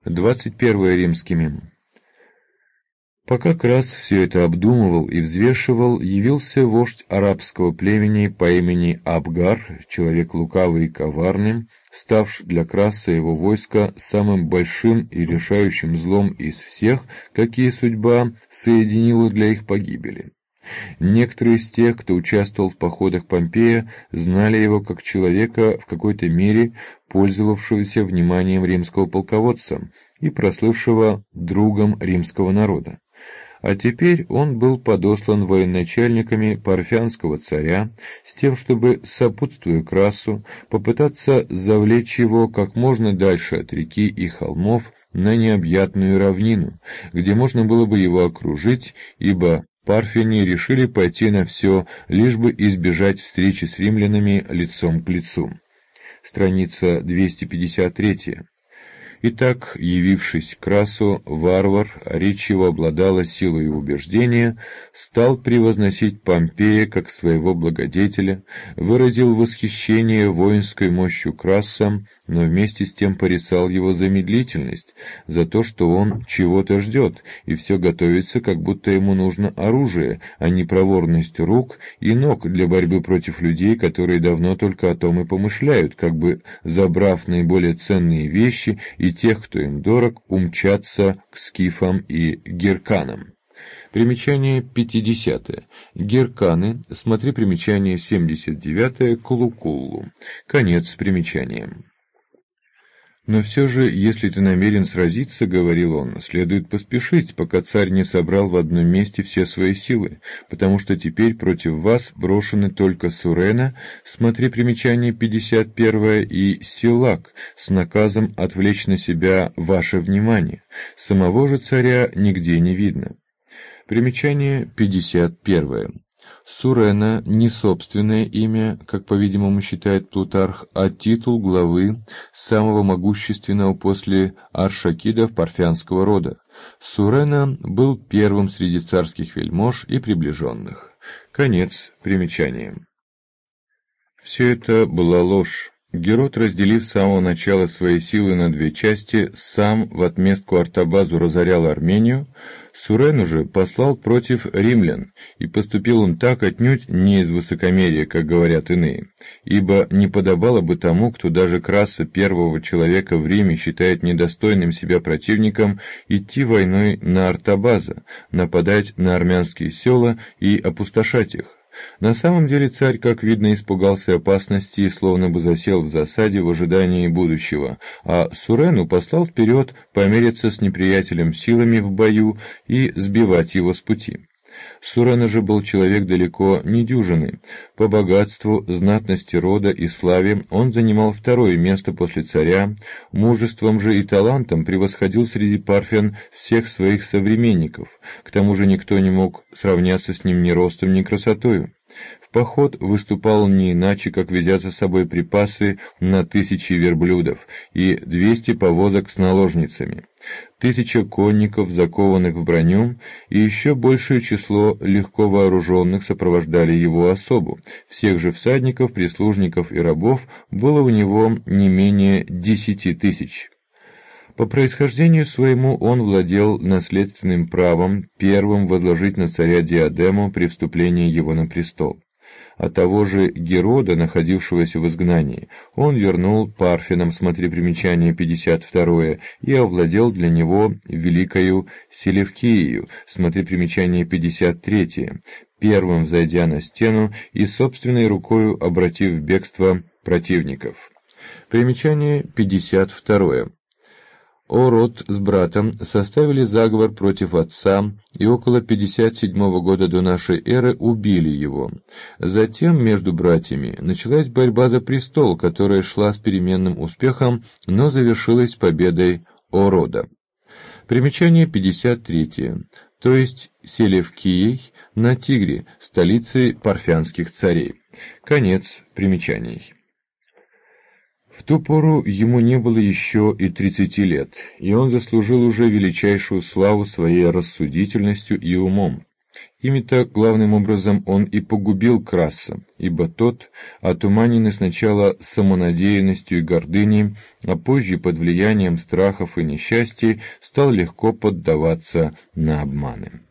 21 римскими. Пока Крас все это обдумывал и взвешивал, явился вождь арабского племени по имени Абгар, человек лукавый и коварный, ставший для Краса и его войска самым большим и решающим злом из всех, какие судьба соединила для их погибели. Некоторые из тех, кто участвовал в походах Помпея, знали его как человека, в какой-то мере пользовавшегося вниманием римского полководца и прослывшего другом римского народа. А теперь он был подослан военачальниками парфянского царя с тем, чтобы, сопутствуя Красу, попытаться завлечь его как можно дальше от реки и холмов на необъятную равнину, где можно было бы его окружить, ибо парфяне решили пойти на все, лишь бы избежать встречи с римлянами лицом к лицу. Страница 253. Итак, явившись к Красу, варвар, речь его обладала силой убеждения, стал превозносить Помпея как своего благодетеля, выразил восхищение воинской мощью Краса, но вместе с тем порицал его за медлительность, за то, что он чего-то ждет, и все готовится, как будто ему нужно оружие, а не проворность рук и ног для борьбы против людей, которые давно только о том и помышляют, как бы, забрав наиболее ценные вещи и тех, кто им дорог, умчаться к скифам и герканам. Примечание 50. Герканы, смотри примечание 79, Кулукуллу. Конец примечания. «Но все же, если ты намерен сразиться, — говорил он, — следует поспешить, пока царь не собрал в одном месте все свои силы, потому что теперь против вас брошены только Сурена, смотри примечание 51, и Силак, с наказом отвлечь на себя ваше внимание. Самого же царя нигде не видно». Примечание 51. Сурена не собственное имя, как, по-видимому, считает Плутарх, а титул главы самого могущественного после аршакидов парфянского рода. Сурена был первым среди царских вельмож и приближенных. Конец примечания. Все это была ложь. Герод, разделив с самого начала свои силы на две части, сам в отместку Артабазу разорял Армению, Сурену же послал против римлян, и поступил он так отнюдь не из высокомерия, как говорят иные, ибо не подобало бы тому, кто даже Краса, первого человека в Риме, считает недостойным себя противником, идти войной на Артабаза, нападать на армянские села и опустошать их. На самом деле царь, как видно, испугался опасности и словно бы засел в засаде в ожидании будущего, а Сурену послал вперед помериться с неприятелем силами в бою и сбивать его с пути. Сурена же был человек далеко не дюжинный. По богатству, знатности рода и славе он занимал второе место после царя, мужеством же и талантом превосходил среди парфян всех своих современников, к тому же никто не мог сравняться с ним ни ростом, ни красотою. В поход выступал он не иначе, как везя за собой припасы на 1000 верблюдов и 200 повозок с наложницами, 1000 конников, закованных в броню, и еще большее число легко вооруженных сопровождали его особу. Всех же всадников, прислужников и рабов было у него не менее 10 000. По происхождению своему он владел наследственным правом первым возложить на царя диадему при вступлении его на престол. А того же Герода, находившегося в изгнании, он вернул парфянам, смотри примечание 52, и овладел для него великою Селевкиею, смотри примечание 53, первым взойдя на стену и собственной рукою обратив в бегство противников. Примечание 52. Ород с братом составили заговор против отца и около 57 года до нашей эры убили его. Затем между братьями началась борьба за престол, которая шла с переменным успехом, но завершилась победой Орода. Примечание 53. То есть Селевкией на Тигре, столицей парфянских царей. Конец примечаний. В ту пору ему не было еще и 30 лет, и он заслужил уже величайшую славу своей рассудительностью и умом. Ими-то главным образом он и погубил Краса, ибо тот, отуманенный сначала самонадеянностью и гордыней, а позже под влиянием страхов и несчастий, стал легко поддаваться на обманы.